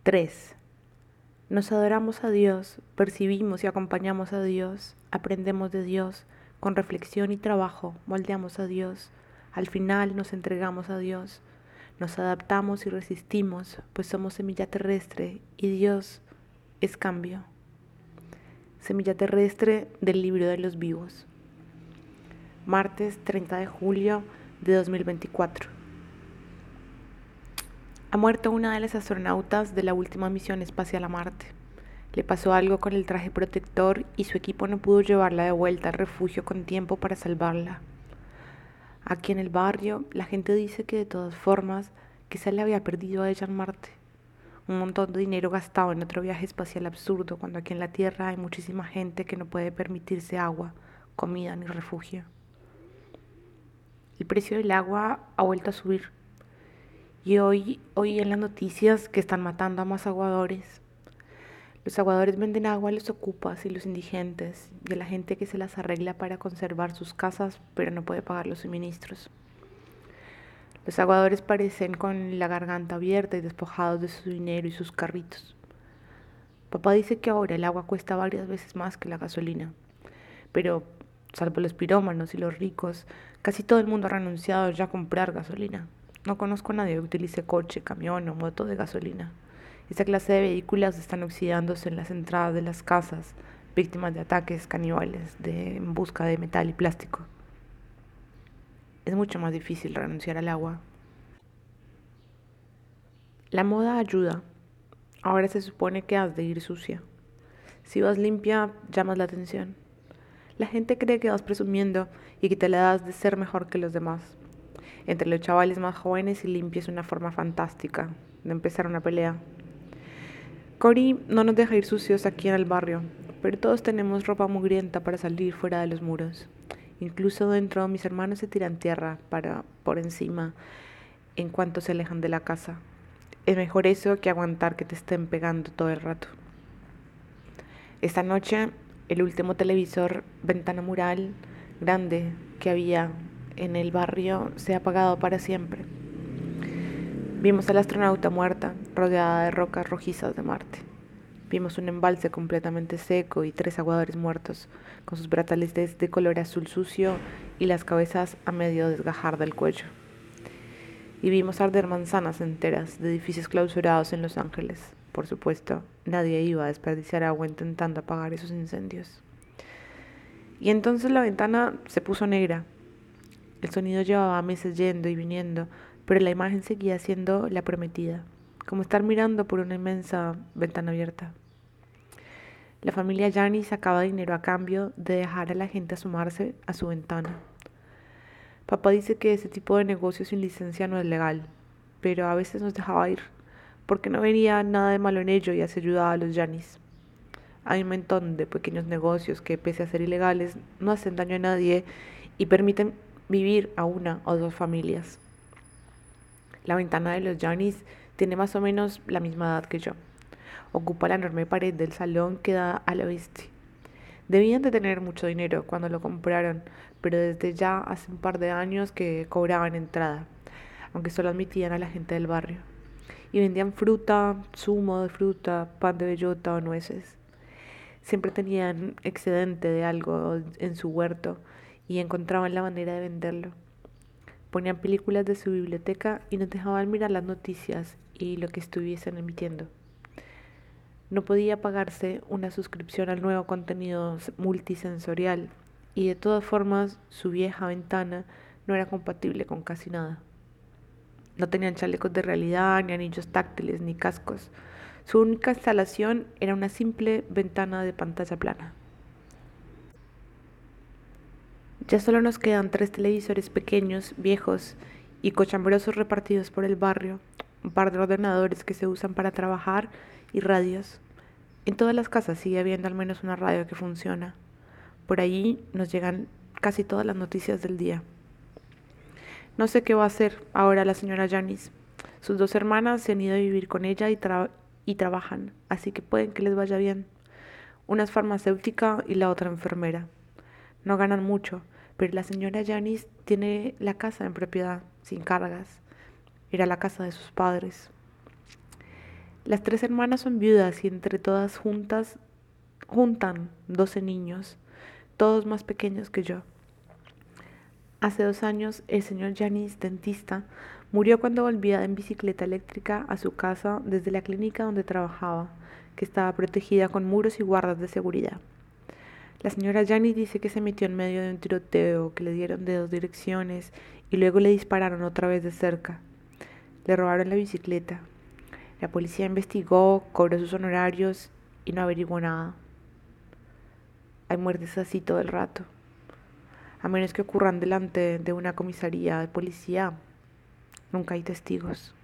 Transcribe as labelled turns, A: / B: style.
A: 3. Nos adoramos a Dios, percibimos y acompañamos a Dios, aprendemos de Dios, con reflexión y trabajo moldeamos a Dios, al final nos entregamos a Dios, nos adaptamos y resistimos, pues somos semilla terrestre y Dios es cambio. Semilla terrestre del libro de los vivos. Martes 30 de julio de 2024. Ha muerto una de las astronautas de la última misión espacial a Marte. Le pasó algo con el traje protector y su equipo no pudo llevarla de vuelta al refugio con tiempo para salvarla. Aquí en el barrio, la gente dice que de todas formas, que se le había perdido a ella en Marte. Un montón de dinero gastado en otro viaje espacial absurdo, cuando aquí en la Tierra hay muchísima gente que no puede permitirse agua, comida ni refugio. El precio del agua ha vuelto a subir. Y hoy oí en las noticias que están matando a más aguadores. Los aguadores venden agua a los ocupas y los indigentes y a la gente que se las arregla para conservar sus casas pero no puede pagar los suministros. Los aguadores parecen con la garganta abierta y despojados de su dinero y sus carritos. Papá dice que ahora el agua cuesta varias veces más que la gasolina, pero salvo los pirómanos y los ricos, casi todo el mundo ha renunciado ya a comprar gasolina. No conozco a nadie que utilice coche, camión o moto de gasolina. Esta clase de vehículos están oxidándose en las entradas de las casas, víctimas de ataques caníbales en busca de metal y plástico. Es mucho más difícil renunciar al agua. La moda ayuda. Ahora se supone que has de ir sucia. Si vas limpia, llamas la atención. La gente cree que vas presumiendo y que te la das de ser mejor que los demás. Entre los chavales más jóvenes y limpios es una forma fantástica de empezar una pelea. Cory no nos deja ir sucios aquí en el barrio, pero todos tenemos ropa mugrienta para salir fuera de los muros. Incluso dentro mis hermanos se tiran tierra por encima en cuanto se alejan de la casa. Es mejor eso que aguantar que te estén pegando todo el rato. Esta noche el último televisor ventana mural grande que había en el barrio se ha apagado para siempre. Vimos a la astronauta muerta, rodeada de rocas rojizas de Marte. Vimos un embalse completamente seco y 3 aguadores muertos, con sus brazaletes de color azul sucio y las cabezas a medio desgajar del cuello. Y vimos arder manzanas enteras de edificios clausurados en Los Ángeles. Por supuesto, nadie iba a desperdiciar agua intentando apagar esos incendios. Y entonces la ventana se puso negra. El sonido llevaba meses yendo y viniendo, pero la imagen seguía siendo la prometida, como estar mirando por una inmensa ventana abierta. La familia Yanni sacaba dinero a cambio de dejar a la gente asomarse a su ventana. Papá dice que ese tipo de negocio sin licencia no es legal, pero a veces nos dejaba ir, porque no veía nada de malo en ello y así ayudaba a los Yannis. Hay un montón de pequeños negocios que, pese a ser ilegales, no hacen daño a nadie y permiten vivir a 1 o 2 familias. La ventana de los Yannis tiene más o menos la misma edad que yo. Ocupa la enorme pared del salón que da al oeste. Debían de tener mucho dinero cuando lo compraron, pero desde ya hace un par de años que cobraban entrada, aunque solo admitían a la gente del barrio. Y vendían fruta, zumo de fruta, pan de bellota o nueces. Siempre tenían excedente de algo en su huerto y encontraban la manera de venderlo. Ponían películas de su biblioteca y nos dejaban mirar las noticias y lo que estuviesen emitiendo. No podía pagarse una suscripción al nuevo contenido multisensorial y de todas formas su vieja ventana no era compatible con casi nada. No tenían chalecos de realidad, ni anillos táctiles, ni cascos. Su única instalación era una simple ventana de pantalla plana. Ya solo nos quedan 3 televisores pequeños, viejos y cochambrosos repartidos por el barrio, un par de ordenadores que se usan para trabajar y radios. En todas las casas sigue habiendo al menos una radio que funciona. Por allí nos llegan casi todas las noticias del día. No sé qué va a hacer ahora la señora Janice. Sus 2 hermanas se han ido a vivir con ella y trabajan, así que pueden que les vaya bien. Una es farmacéutica y la otra enfermera. No ganan mucho, pero la señora Janice tiene la casa en propiedad, sin cargas. Era la casa de sus padres. Las tres hermanas son viudas y entre todas juntan 12 niños, todos más pequeños que yo. Hace 2 años, el señor Janis, dentista, murió cuando volvía en bicicleta eléctrica a su casa desde la clínica donde trabajaba, que estaba protegida con muros y guardas de seguridad. La señora Janis dice que se metió en medio de un tiroteo, que le dieron de 2 direcciones y luego le dispararon otra vez de cerca. Le robaron la bicicleta. La policía investigó, cobró sus honorarios y no averiguó nada. Hay muertes así todo el rato. A menos que ocurran delante de una comisaría de policía, nunca hay testigos.